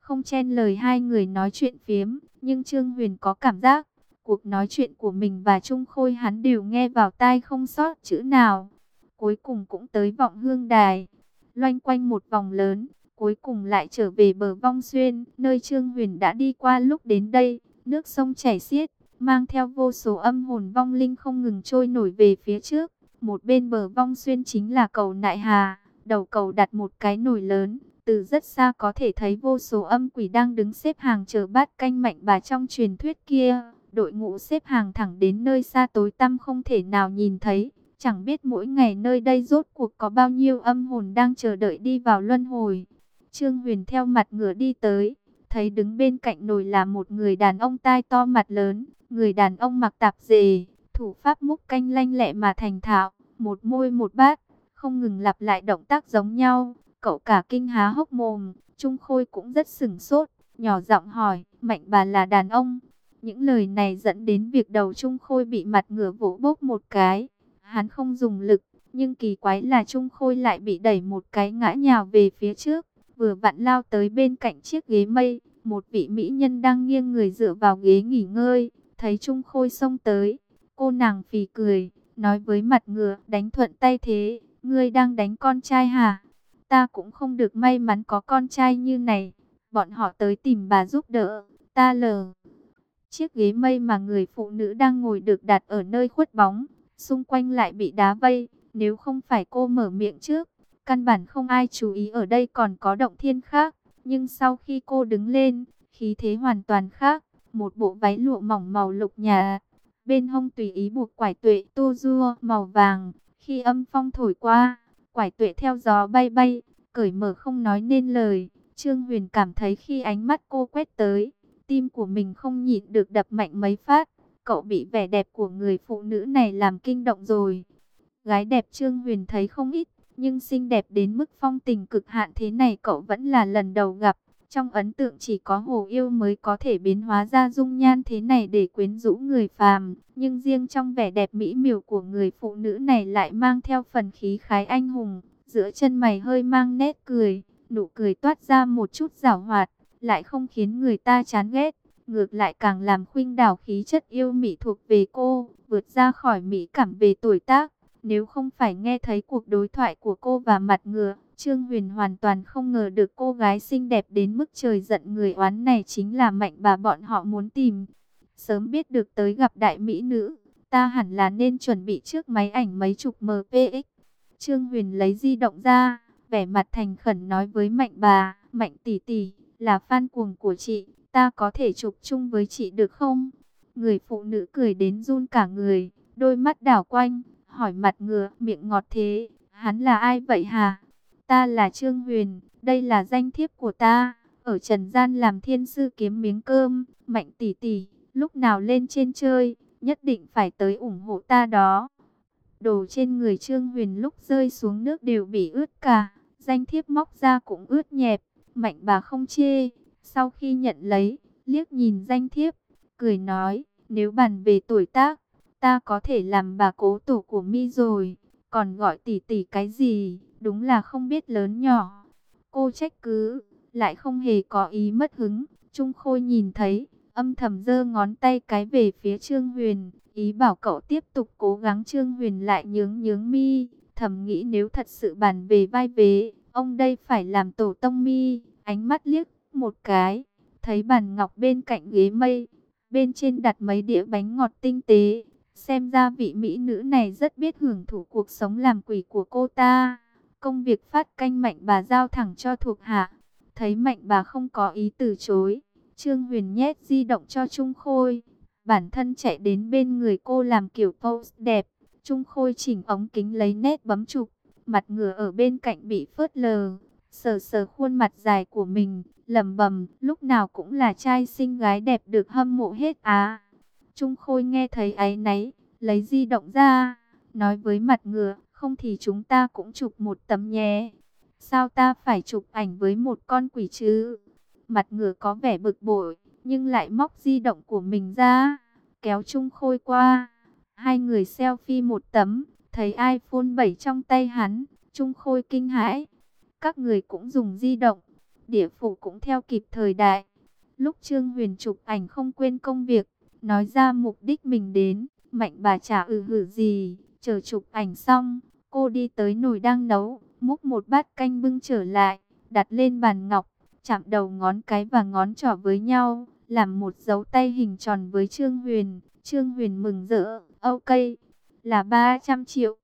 không chen lời hai người nói chuyện phiếm, nhưng Trương Huyền có cảm giác, cuộc nói chuyện của mình và Trung Khôi hắn đều nghe vào tai không sót chữ nào. Cuối cùng cũng tới Vọng Hương Đài, loanh quanh một vòng lớn, cuối cùng lại trở về bờ Vong Xuyên, nơi Trương Huyền đã đi qua lúc đến đây. Nước sông chảy xiết, mang theo vô số âm hồn vong linh không ngừng trôi nổi về phía trước. Một bên bờ Vong Xuyên chính là cầu Nại Hà, đầu cầu đặt một cái nồi lớn. Từ rất xa có thể thấy vô số âm quỷ đang đứng xếp hàng chờ bát canh mạnh bà trong truyền thuyết kia. Đội ngũ xếp hàng thẳng đến nơi xa tối tăm không thể nào nhìn thấy. Chẳng biết mỗi ngày nơi đây rốt cuộc có bao nhiêu âm hồn đang chờ đợi đi vào luân hồi. Trương Huyền theo mặt ngựa đi tới, thấy đứng bên cạnh nồi là một người đàn ông tai to mặt lớn. Người đàn ông mặc tạp dề, thủ pháp múc canh lanh lẹ mà thành thạo, một môi một bát, không ngừng lặp lại động tác giống nhau. Cậu cả kinh há hốc mồm, Trung Khôi cũng rất sửng sốt, nhỏ giọng hỏi, Mạnh bà là đàn ông? Những lời này dẫn đến việc đầu Trung Khôi bị mặt ngựa vỗ bốc một cái. Hắn không dùng lực, nhưng kỳ quái là Trung Khôi lại bị đẩy một cái ngã nhào về phía trước, vừa vặn lao tới bên cạnh chiếc ghế mây. Một vị mỹ nhân đang nghiêng người dựa vào ghế nghỉ ngơi, thấy Trung Khôi xông tới, cô nàng phì cười, nói với mặt ngựa, đánh thuận tay thế, ngươi đang đánh con trai hả? Ta cũng không được may mắn có con trai như này, bọn họ tới tìm bà giúp đỡ, ta lờ. Chiếc ghế mây mà người phụ nữ đang ngồi được đặt ở nơi khuất bóng, xung quanh lại bị đá vây, nếu không phải cô mở miệng trước, căn bản không ai chú ý ở đây còn có động thiên khác. Nhưng sau khi cô đứng lên, khí thế hoàn toàn khác, một bộ váy lụa mỏng màu lục nhà, bên hông tùy ý buộc quải tuệ tô rua màu vàng, khi âm phong thổi qua, quải tuệ theo gió bay bay, cởi mở không nói nên lời. Trương Huyền cảm thấy khi ánh mắt cô quét tới, tim của mình không nhịn được đập mạnh mấy phát. Cậu bị vẻ đẹp của người phụ nữ này làm kinh động rồi. Gái đẹp Trương Huyền thấy không ít, nhưng xinh đẹp đến mức phong tình cực hạn thế này cậu vẫn là lần đầu gặp. Trong ấn tượng chỉ có Hồ Yêu mới có thể biến hóa ra dung nhan thế này để quyến rũ người phàm. Nhưng riêng trong vẻ đẹp mỹ miều của người phụ nữ này lại mang theo phần khí khái anh hùng. Giữa chân mày hơi mang nét cười, nụ cười toát ra một chút giảo hoạt, lại không khiến người ta chán ghét. Ngược lại càng làm khuynh đảo khí chất yêu mị thuộc về cô, vượt ra khỏi mỹ cảm về tuổi tác. Nếu không phải nghe thấy cuộc đối thoại của cô và mặt ngựa, Trương Huyền hoàn toàn không ngờ được cô gái xinh đẹp đến mức trời giận người oán này chính là Mạnh bà bọn họ muốn tìm. Sớm biết được tới gặp đại mỹ nữ, ta hẳn là nên chuẩn bị trước máy ảnh mấy chục em pê ích. Trương Huyền lấy di động ra, vẻ mặt thành khẩn nói với Mạnh bà, Mạnh tỷ tỷ, là fan cuồng của chị, ta có thể chụp chung với chị được không? Người phụ nữ cười đến run cả người, đôi mắt đảo quanh, hỏi mặt ngựa, miệng ngọt thế, hắn là ai vậy hả? Ta là Trương Huyền, đây là danh thiếp của ta, ở trần gian làm thiên sư kiếm miếng cơm. Mạnh tỷ tỷ, lúc nào lên trên chơi, nhất định phải tới ủng hộ ta đó. Đồ trên người Trương Huyền lúc rơi xuống nước đều bị ướt cả, danh thiếp móc ra cũng ướt nhẹp. Mạnh bà không chê, sau khi nhận lấy, liếc nhìn danh thiếp, cười nói, nếu bàn về tuổi tác, ta có thể làm bà cố tổ của mi rồi, còn gọi tỷ tỷ cái gì, đúng là không biết lớn nhỏ. Cô trách cứ, lại không hề có ý mất hứng. Trung Khôi nhìn thấy, âm thầm giơ ngón tay cái về phía Trương Huyền, ý bảo cậu tiếp tục cố gắng. Trương Huyền lại nhướng nhướng mi, thầm nghĩ nếu thật sự bàn về vai vế, ông đây phải làm tổ tông mi. Ánh mắt liếc một cái, thấy bàn ngọc bên cạnh ghế mây, bên trên đặt mấy đĩa bánh ngọt tinh tế. Xem ra vị mỹ nữ này rất biết hưởng thụ cuộc sống làm quỷ của cô ta. Công việc phát canh Mạnh bà giao thẳng cho thuộc hạ. Thấy Mạnh bà không có ý từ chối, Trương Huyền nhét di động cho Trung Khôi. Bản thân chạy đến bên người cô làm kiểu pose đẹp. Trung Khôi chỉnh ống kính lấy nét bấm chụp. Mặt ngựa ở bên cạnh bị phớt lờ, sờ sờ khuôn mặt dài của mình, lẩm bẩm, lúc nào cũng là trai xinh gái đẹp được hâm mộ hết á. Trung Khôi nghe thấy áy náy, lấy di động ra, nói với mặt ngựa, không thì chúng ta cũng chụp một tấm nhé. Sao ta phải chụp ảnh với một con quỷ chứ? Mặt ngựa có vẻ bực bội, nhưng lại móc di động của mình ra, kéo Trung Khôi qua. Hai người selfie một tấm, thấy iPhone bảy trong tay hắn, Trung Khôi kinh hãi. Các người cũng dùng di động, địa phủ cũng theo kịp thời đại. Lúc Trương Huyền chụp ảnh không quên công việc, nói ra mục đích mình đến, Mạnh bà chả ừ hử gì, chờ chụp ảnh xong, cô đi tới nồi đang nấu, múc một bát canh bưng trở lại, đặt lên bàn ngọc, chạm đầu ngón cái và ngón trỏ với nhau, làm một dấu tay hình tròn với Trương Huyền. Trương Huyền mừng rỡ, ok, là ba trăm triệu.